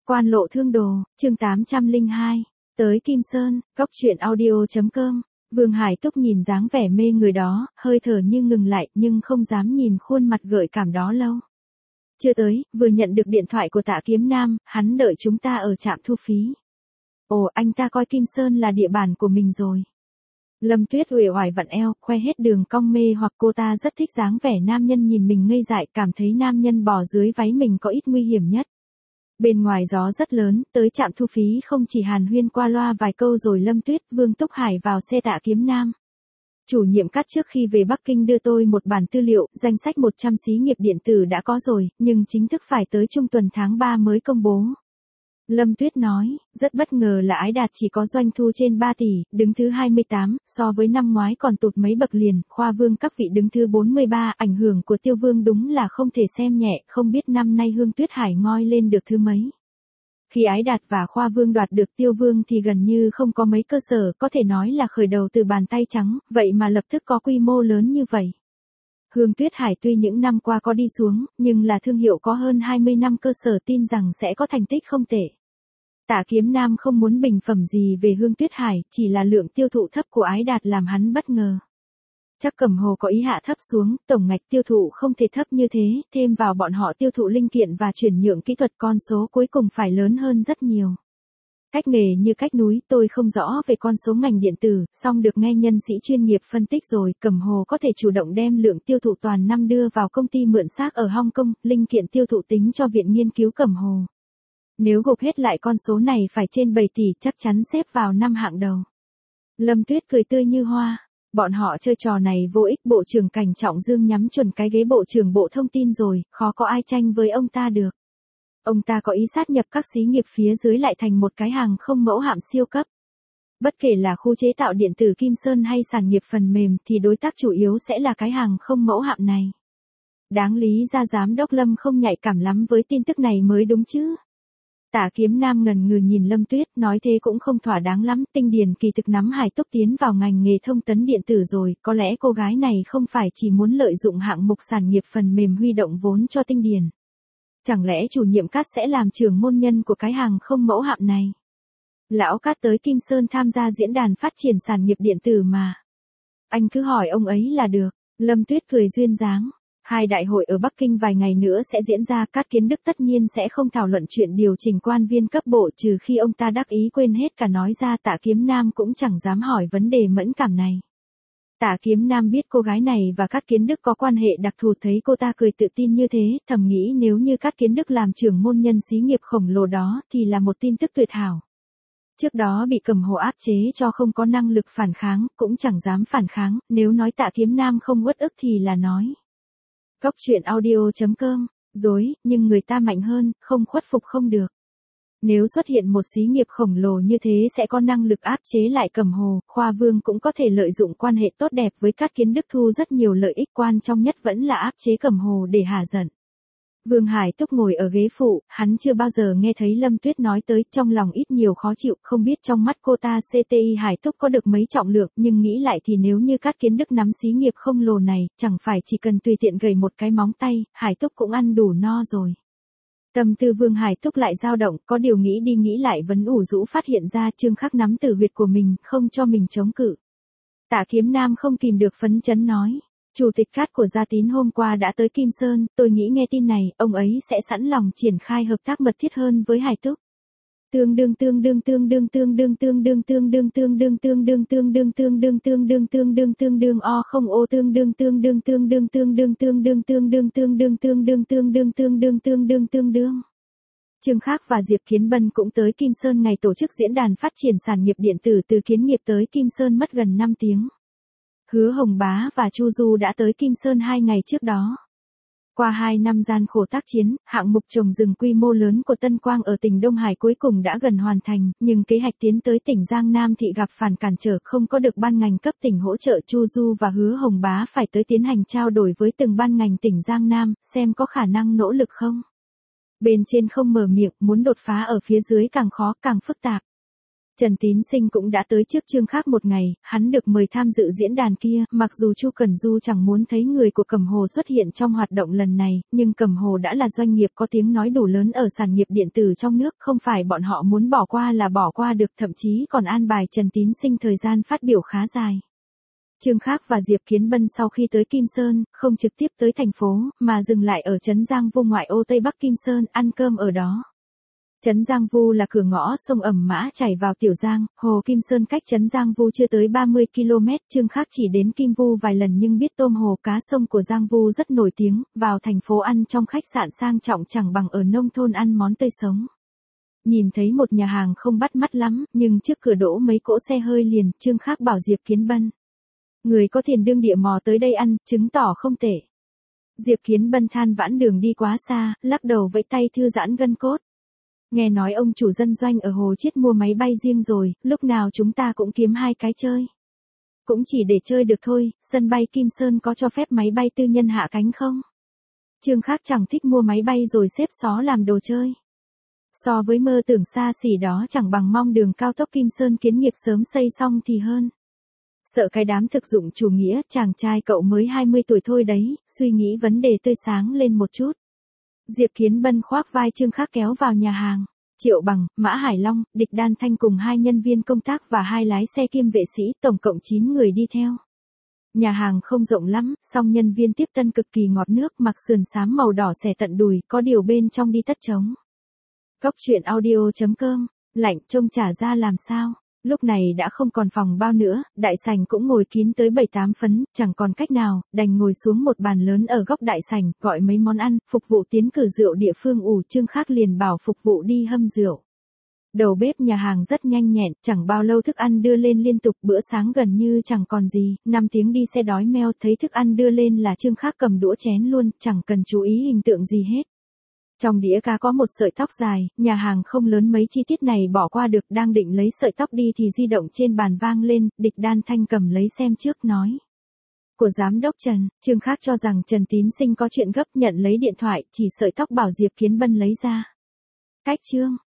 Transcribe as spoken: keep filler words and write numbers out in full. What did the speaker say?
Quan lộ thương đồ, chương tám trăm lẻ hai, tới Kim Sơn, góc truyện audio chấm com. Vương Hải Túc nhìn dáng vẻ mê người đó, hơi thở như ngừng lại nhưng không dám nhìn khuôn mặt gợi cảm đó lâu. Chưa tới, vừa nhận được điện thoại của Tạ Kiếm Nam, hắn đợi chúng ta ở trạm thu phí. Ồ, anh ta coi Kim Sơn là địa bàn của mình rồi. Lâm Tuyết uể oải vặn eo, khoe hết đường cong mê hoặc cô ta rất thích dáng vẻ nam nhân nhìn mình ngây dại, cảm thấy nam nhân bò dưới váy mình có ít nguy hiểm nhất. Bên ngoài gió rất lớn, tới trạm thu phí không chỉ hàn huyên qua loa vài câu rồi Lâm Tuyết, Vương Túc Hải vào xe Tạ Kiếm Nam. Chủ nhiệm Cát trước khi về Bắc Kinh đưa tôi một bản tư liệu, danh sách một trăm xí nghiệp điện tử đã có rồi, nhưng chính thức phải tới trung tuần tháng ba mới công bố. Lâm Tuyết nói, rất bất ngờ là Ái Đạt chỉ có doanh thu trên ba tỷ, đứng thứ hai mươi tám, so với năm ngoái còn tụt mấy bậc liền, Khoa Vương các vị đứng thứ bốn mươi ba, ảnh hưởng của Tiêu Vương đúng là không thể xem nhẹ, không biết năm nay Hương Tuyết Hải ngoi lên được thứ mấy. Khi Ái Đạt và Khoa Vương đoạt được Tiêu Vương thì gần như không có mấy cơ sở, có thể nói là khởi đầu từ bàn tay trắng, vậy mà lập tức có quy mô lớn như vậy. Hương Tuyết Hải tuy những năm qua có đi xuống, nhưng là thương hiệu có hơn hai mươi năm cơ sở, tin rằng sẽ có thành tích không tệ. Tạ Kiếm Nam không muốn bình phẩm gì về Hương Tuyết Hải, chỉ là lượng tiêu thụ thấp của Ái Đạt làm hắn bất ngờ. Chắc Cẩm Hồ có ý hạ thấp xuống, tổng ngạch tiêu thụ không thể thấp như thế, thêm vào bọn họ tiêu thụ linh kiện và chuyển nhượng kỹ thuật, con số cuối cùng phải lớn hơn rất nhiều. Cách nghề như cách núi, tôi không rõ về con số ngành điện tử, song được nghe nhân sĩ chuyên nghiệp phân tích rồi, Cẩm Hồ có thể chủ động đem lượng tiêu thụ toàn năm đưa vào công ty mượn xác ở Hong Kong, linh kiện tiêu thụ tính cho viện nghiên cứu Cẩm Hồ. Nếu gộp hết lại con số này phải trên bảy tỷ, chắc chắn xếp vào năm hạng đầu. Lâm Tuyết cười tươi như hoa. Bọn họ chơi trò này vô ích, Bộ trưởng Cảnh Trọng Dương nhắm chuẩn cái ghế Bộ trưởng Bộ Thông tin rồi, khó có ai tranh với ông ta được. Ông ta có ý sát nhập các xí nghiệp phía dưới lại thành một cái hàng không mẫu hạm siêu cấp. Bất kể là khu chế tạo điện tử Kim Sơn hay sản nghiệp phần mềm thì đối tác chủ yếu sẽ là cái hàng không mẫu hạm này. Đáng lý ra giám đốc Lâm không nhạy cảm lắm với tin tức này mới đúng chứ. Tạ Kiếm Nam ngần ngừ nhìn Lâm Tuyết, nói thế cũng không thỏa đáng lắm, Tinh Điền kỳ thực nắm Hải Túc tiến vào ngành nghề thông tấn điện tử rồi, có lẽ cô gái này không phải chỉ muốn lợi dụng hạng mục sản nghiệp phần mềm huy động vốn cho Tinh Điền. Chẳng lẽ chủ nhiệm Cát sẽ làm trưởng môn nhân của cái hàng không mẫu hạm này? Lão Cát tới Kim Sơn tham gia diễn đàn phát triển sản nghiệp điện tử mà. Anh cứ hỏi ông ấy là được, Lâm Tuyết cười duyên dáng. Hai đại hội ở Bắc Kinh vài ngày nữa sẽ diễn ra, Cát Kiến Đức tất nhiên sẽ không thảo luận chuyện điều chỉnh quan viên cấp bộ trừ khi ông ta đắc ý quên hết cả nói ra. Tạ Kiếm Nam cũng chẳng dám hỏi vấn đề mẫn cảm này. Tạ Kiếm Nam biết cô gái này và Cát Kiến Đức có quan hệ đặc thù, thấy cô ta cười tự tin như thế, thầm nghĩ nếu như Cát Kiến Đức làm trưởng môn nhân xí nghiệp khổng lồ đó thì là một tin tức tuyệt hảo. Trước đó bị Cẩm Hồ áp chế cho không có năng lực phản kháng, cũng chẳng dám phản kháng, nếu nói Tạ Kiếm Nam không uất ức thì là nói. Góc truyện audio chấm com, dối, nhưng người ta mạnh hơn, không khuất phục không được. Nếu xuất hiện một xí nghiệp khổng lồ như thế sẽ có năng lực áp chế lại Cẩm Hồ, Khoa Vương cũng có thể lợi dụng quan hệ tốt đẹp với Cát Kiến Đức thu rất nhiều lợi ích, quan trọng nhất vẫn là áp chế Cẩm Hồ để hả giận. Vương Hải Túc ngồi ở ghế phụ, hắn chưa bao giờ nghe thấy Lâm Tuyết nói tới, trong lòng ít nhiều khó chịu, không biết trong mắt cô ta xê tê i Hải Túc có được mấy trọng lượng, nhưng nghĩ lại thì nếu như Cát Kiến Đức nắm xí nghiệp khổng lồ này, chẳng phải chỉ cần tùy tiện gầy một cái móng tay, Hải Túc cũng ăn đủ no rồi. Tâm tư Vương Hải Túc lại dao động, có điều nghĩ đi nghĩ lại vẫn ủ rũ phát hiện ra Trương Khắc nắm tử huyệt của mình, không cho mình chống cự. Tạ Kiếm Nam không kìm được phấn chấn nói. Chủ tịch Cát của Gia Tín hôm qua đã tới Kim Sơn, tôi nghĩ nghe tin này, ông ấy sẽ sẵn lòng triển khai hợp tác mật thiết hơn với Hải Túc. Tương đương tương đương tương đương tương đương tương đương tương đương tương đương tương đương tương đương tương đương tương đương tương đương tương đương o không ô tương đương tương đương tương đương tương đương tương đương tương đương tương đương tương đương tương đương tương đương tương đương tương đương. Trương Khắc và Diệp Kiến Bân cũng tới Kim Sơn ngày tổ chức diễn đàn phát triển sản nghiệp điện tử từ kiến nghiệp tới Kim Sơn mất gần năm tiếng. Hứa Hồng Bá và Chu Du đã tới Kim Sơn hai ngày trước đó. Qua hai năm gian khổ tác chiến, hạng mục trồng rừng quy mô lớn của Tân Quang ở tỉnh Đông Hải cuối cùng đã gần hoàn thành, nhưng kế hoạch tiến tới tỉnh Giang Nam thị gặp phản cản trở, không có được ban ngành cấp tỉnh hỗ trợ. Chu Du và Hứa Hồng Bá phải tới tiến hành trao đổi với từng ban ngành tỉnh Giang Nam, xem có khả năng nỗ lực không. Bên trên không mở miệng, muốn đột phá ở phía dưới càng khó càng phức tạp. Trần Tín Sinh cũng đã tới trước Trương Khác một ngày, hắn được mời tham dự diễn đàn kia, mặc dù Chu Cẩn Du chẳng muốn thấy người của Cẩm Hồ xuất hiện trong hoạt động lần này, nhưng Cẩm Hồ đã là doanh nghiệp có tiếng nói đủ lớn ở sản nghiệp điện tử trong nước, không phải bọn họ muốn bỏ qua là bỏ qua được, thậm chí còn an bài Trần Tín Sinh thời gian phát biểu khá dài. Trương Khác và Diệp Kiến Bân sau khi tới Kim Sơn, không trực tiếp tới thành phố, mà dừng lại ở trấn Giang Vu ngoại ô Tây Bắc Kim Sơn, ăn cơm ở đó. Trấn Giang Vu là cửa ngõ sông Ẩm Mã chảy vào Tiểu Giang, hồ Kim Sơn cách trấn Giang Vu chưa tới ba mươi ki lô mét, Trương Khác chỉ đến Kim Vu vài lần nhưng biết tôm hồ cá sông của Giang Vu rất nổi tiếng, vào thành phố ăn trong khách sạn sang trọng chẳng bằng ở nông thôn ăn món tươi sống. Nhìn thấy một nhà hàng không bắt mắt lắm, nhưng trước cửa đỗ mấy cỗ xe hơi liền, Trương Khác bảo Diệp Kiến Bân. Người có tiền đương địa mò tới đây ăn, chứng tỏ không tệ. Diệp Kiến Bân than vãn đường đi quá xa, lắc đầu vẫy tay thư giãn gân cốt. Nghe nói ông chủ dân doanh ở Hồ Chiết mua máy bay riêng rồi, lúc nào chúng ta cũng kiếm hai cái chơi. Cũng chỉ để chơi được thôi, sân bay Kim Sơn có cho phép máy bay tư nhân hạ cánh không? Trương Khác chẳng thích mua máy bay rồi xếp xó làm đồ chơi. So với mơ tưởng xa xỉ đó chẳng bằng mong đường cao tốc Kim Sơn Kiến Nghiệp sớm xây xong thì hơn. Sợ cái đám thực dụng chủ nghĩa, chàng trai cậu mới hai mươi tuổi thôi đấy, suy nghĩ vấn đề tươi sáng lên một chút. Diệp Kiến Bân khoác vai Trương Khác kéo vào nhà hàng. Triệu Bằng, Mã Hải Long, Địch Đan Thanh cùng hai nhân viên công tác và hai lái xe kiêm vệ sĩ, tổng cộng chín người đi theo. Nhà hàng không rộng lắm, song nhân viên tiếp tân cực kỳ ngọt nước, mặc sườn xám màu đỏ xẻ tận đùi, có điều bên trong đi tất trống. Góc truyện audio chấm com, lạnh trông trả ra làm sao. Lúc này đã không còn phòng bao nữa, đại sảnh cũng ngồi kín tới bảy tám phấn, chẳng còn cách nào, đành ngồi xuống một bàn lớn ở góc đại sảnh, gọi mấy món ăn, phục vụ tiến cử rượu địa phương ủ, Trương Khác liền bảo phục vụ đi hâm rượu. Đầu bếp nhà hàng rất nhanh nhẹn, chẳng bao lâu thức ăn đưa lên liên tục, bữa sáng gần như chẳng còn gì, năm tiếng đi xe đói meo, thấy thức ăn đưa lên là Trương Khác cầm đũa chén luôn, chẳng cần chú ý hình tượng gì hết. Trong đĩa cá có một sợi tóc dài, nhà hàng không lớn mấy chi tiết này bỏ qua được, đang định lấy sợi tóc đi thì di động trên bàn vang lên, Địch Đan Thanh cầm lấy xem trước nói. Của giám đốc Trần, Trương Khác cho rằng Trần Tín Sinh có chuyện gấp, nhận lấy điện thoại, chỉ sợi tóc bảo Diệp Kiến Bân lấy ra. Cách Trương,